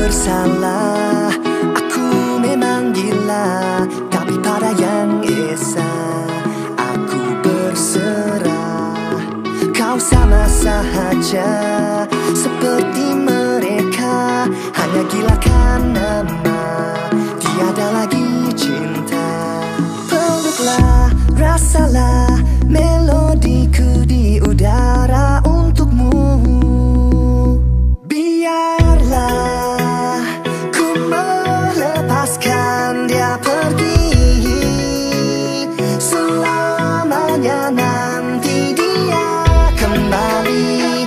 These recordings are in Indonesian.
bersalah, aku memang gila, tapi pada yang esa aku berserah. Kau sama saja seperti mereka, hanya gila karena tiada lagi cinta. Peluklah, rasalah melodiku di udara untukmu. Biarlah ku melepaskan dia pergi, selamanya nanti dia kembali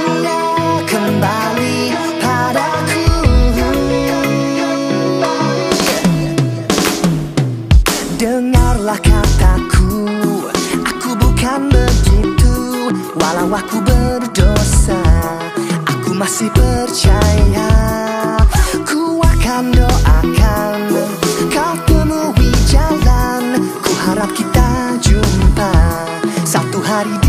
padaku. Dengarlah kataku, aku bukan begitu. Walau aku berdosa, aku masih percaya. Ku akan doakan kau temui jalan. Ku harap kita jumpa satu hari.